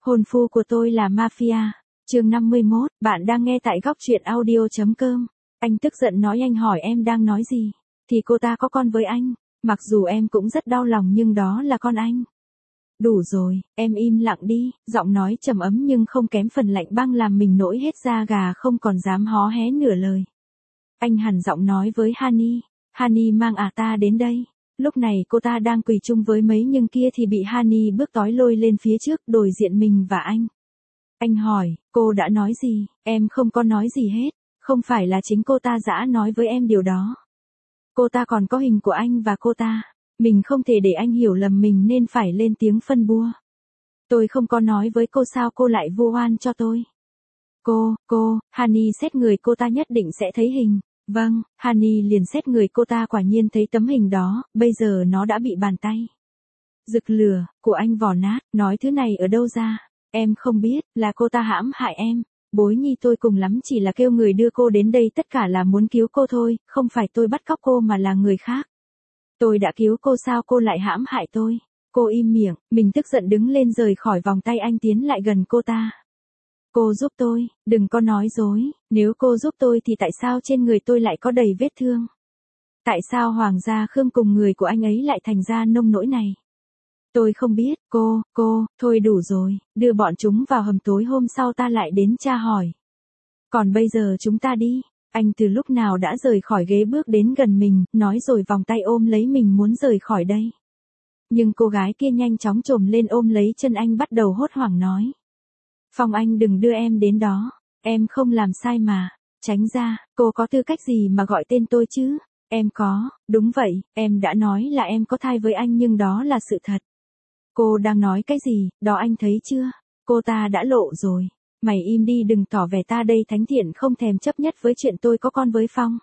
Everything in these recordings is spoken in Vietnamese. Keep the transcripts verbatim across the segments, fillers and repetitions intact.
Hôn phu của tôi là mafia. Chương năm mươi mốt, bạn đang nghe tại góc truyện audio chấm com. Anh tức giận nói, anh hỏi em đang nói gì? Thì cô ta có con với anh. Mặc dù em cũng rất đau lòng nhưng đó là con anh. Đủ rồi, em im lặng đi. Giọng nói trầm ấm nhưng không kém phần lạnh băng làm mình nổi hết da gà, không còn dám hó hé nửa lời. Anh hằn giọng nói với Hani. Hani mang à ta đến đây. Lúc này cô ta đang quỳ chung với mấy nhưng kia thì bị Hani bước tói lôi lên phía trước, đối diện mình và anh. Anh hỏi, cô đã nói gì? Em không có nói gì hết. Không phải là chính cô ta dã nói với em điều đó. Cô ta còn có hình của anh và cô ta. Mình không thể để anh hiểu lầm mình nên phải lên tiếng phân bua. Tôi không có nói với cô, sao cô lại vu oan cho tôi? Cô, cô, Hani xét người cô ta nhất định sẽ thấy hình. Vâng, Hani liền xét người cô ta, quả nhiên thấy tấm hình đó, bây giờ nó đã bị bàn tay rực lửa của anh vò nát. Nói thứ này ở đâu ra? Em không biết, là cô ta hãm hại em. Bối nhi tôi cùng lắm chỉ là kêu người đưa cô đến đây, tất cả là muốn cứu cô thôi, không phải tôi bắt cóc cô mà là người khác. Tôi đã cứu cô, sao cô lại hãm hại tôi? Cô im miệng. Mình tức giận đứng lên rời khỏi vòng tay anh, tiến lại gần cô ta. Cô giúp tôi, đừng có nói dối, nếu cô giúp tôi thì tại sao trên người tôi lại có đầy vết thương? Tại sao Hoàng gia Khương cùng người của anh ấy lại thành ra nông nỗi này? Tôi không biết, cô, cô, thôi đủ rồi, đưa bọn chúng vào hầm, tối hôm sau ta lại đến tra hỏi. Còn bây giờ chúng ta đi. Anh từ lúc nào đã rời khỏi ghế, bước đến gần mình, nói rồi vòng tay ôm lấy mình muốn rời khỏi đây. Nhưng cô gái kia nhanh chóng chồm lên ôm lấy chân anh, bắt đầu hốt hoảng nói. Phong, anh đừng đưa em đến đó, em không làm sai mà, tránh ra. Cô có tư cách gì mà gọi tên tôi chứ? Em có, đúng vậy, em đã nói là em có thai với anh nhưng đó là sự thật. Cô đang nói cái gì, đó anh thấy chưa? Cô ta đã lộ rồi. Mày im đi, đừng tỏ vẻ ta đây thánh thiện không thèm chấp nhất với chuyện tôi có con với Phong.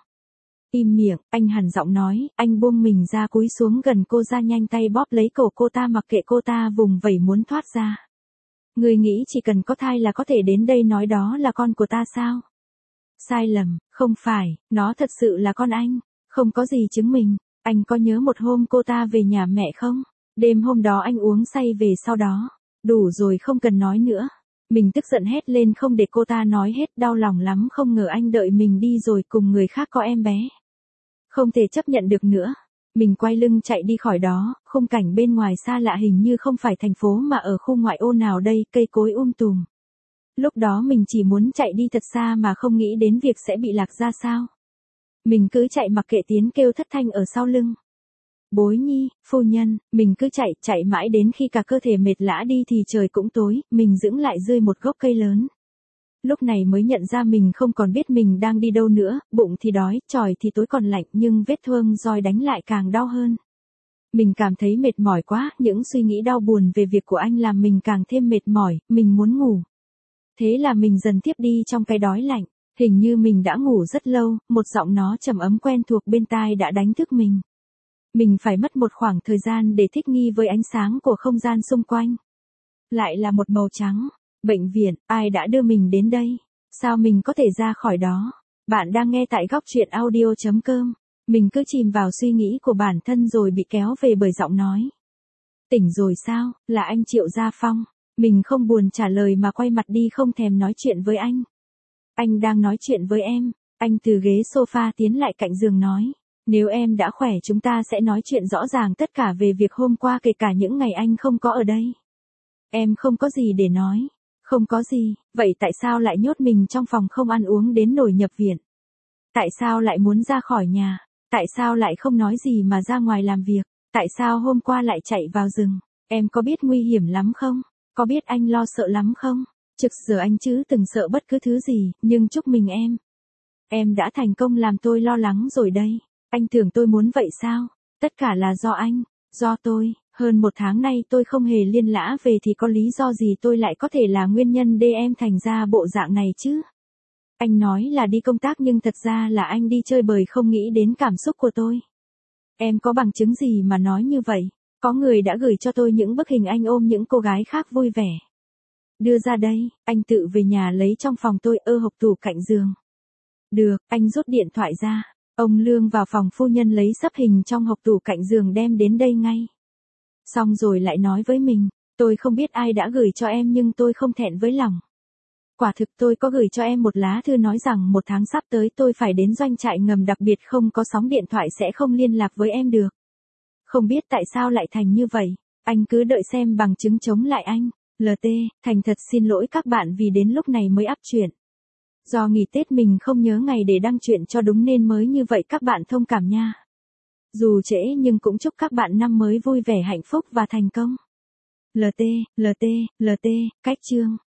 Im miệng, anh hằn giọng nói, anh buông mình ra, cúi xuống gần cô ra, nhanh tay bóp lấy cổ cô ta, mặc kệ cô ta vùng vẫy muốn thoát ra. Người nghĩ chỉ cần có thai là có thể đến đây nói đó là con của ta sao? Sai lầm, không phải, nó thật sự là con anh, không có gì chứng minh. Anh có nhớ một hôm cô ta về nhà mẹ không? Đêm hôm đó anh uống say về sau đó. Đủ rồi, không cần nói nữa. Mình tức giận hét lên không để cô ta nói hết, đau lòng lắm, không ngờ anh đợi mình đi rồi cùng người khác có em bé. Không thể chấp nhận được nữa. Mình quay lưng chạy đi khỏi đó, khung cảnh bên ngoài xa lạ, hình như không phải thành phố mà ở khu ngoại ô nào đây, cây cối um tùm. Lúc đó mình chỉ muốn chạy đi thật xa mà không nghĩ đến việc sẽ bị lạc ra sao. Mình cứ chạy mặc kệ tiếng kêu thất thanh ở sau lưng. Bối nhi, phu nhân, mình cứ chạy, chạy mãi đến khi cả cơ thể mệt lã đi thì trời cũng tối, mình dững lại dưới một gốc cây lớn. Lúc này mới nhận ra mình không còn biết mình đang đi đâu nữa, bụng thì đói, tròi thì tối còn lạnh, nhưng vết thương roi đánh lại càng đau hơn. Mình cảm thấy mệt mỏi quá, những suy nghĩ đau buồn về việc của anh làm mình càng thêm mệt mỏi, mình muốn ngủ. Thế là mình dần tiếp đi trong cái đói lạnh, hình như mình đã ngủ rất lâu, một giọng nó trầm ấm quen thuộc bên tai đã đánh thức mình. Mình phải mất một khoảng thời gian để thích nghi với ánh sáng của không gian xung quanh. Lại là một màu trắng. Bệnh viện, ai đã đưa mình đến đây? Sao mình có thể ra khỏi đó? Bạn đang nghe tại góc truyện audio chấm com. Mình cứ chìm vào suy nghĩ của bản thân rồi bị kéo về bởi giọng nói. Tỉnh rồi sao? Là anh Triệu Gia Phong. Mình không buồn trả lời mà quay mặt đi, không thèm nói chuyện với anh. Anh đang nói chuyện với em. Anh từ ghế sofa tiến lại cạnh giường nói. Nếu em đã khỏe chúng ta sẽ nói chuyện rõ ràng tất cả về việc hôm qua, kể cả những ngày anh không có ở đây. Em không có gì để nói. Không có gì, vậy tại sao lại nhốt mình trong phòng không ăn uống đến nỗi nhập viện? Tại sao lại muốn ra khỏi nhà? Tại sao lại không nói gì mà ra ngoài làm việc? Tại sao hôm qua lại chạy vào rừng? Em có biết nguy hiểm lắm không? Có biết anh lo sợ lắm không? Trước giờ anh chứ từng sợ bất cứ thứ gì, nhưng chúc mừng em. Em đã thành công làm tôi lo lắng rồi đây. Anh tưởng tôi muốn vậy sao? Tất cả là do anh, do tôi. Hơn một tháng nay tôi không hề liên lã về thì có lý do gì tôi lại có thể là nguyên nhân để em thành ra bộ dạng này chứ? Anh nói là đi công tác nhưng thật ra là anh đi chơi bời, không nghĩ đến cảm xúc của tôi. Em có bằng chứng gì mà nói như vậy? Có người đã gửi cho tôi những bức hình anh ôm những cô gái khác vui vẻ. Đưa ra đây, anh tự về nhà lấy trong phòng tôi, ơ hộc tủ cạnh giường. Được, anh rút điện thoại ra. Ông Lương vào phòng phu nhân lấy sắp hình trong hộc tủ cạnh giường đem đến đây ngay. Xong rồi lại nói với mình, Tôi không biết ai đã gửi cho em nhưng tôi không thẹn với lòng. Quả thực tôi có gửi cho em một lá thư nói rằng một tháng sắp tới tôi phải đến doanh trại ngầm đặc biệt không có sóng điện thoại sẽ không liên lạc với em được. Không biết tại sao lại thành như vậy, anh cứ đợi xem bằng chứng chống lại anh. lờ tê, thành thật xin lỗi các bạn vì đến lúc này mới up chuyện. Do nghỉ Tết mình không nhớ ngày để đăng chuyện cho đúng nên mới như vậy các bạn thông cảm nha. Dù trễ nhưng cũng chúc các bạn năm mới vui vẻ hạnh phúc và thành công. lờ tê, lờ tê, lờ tê, cách chương.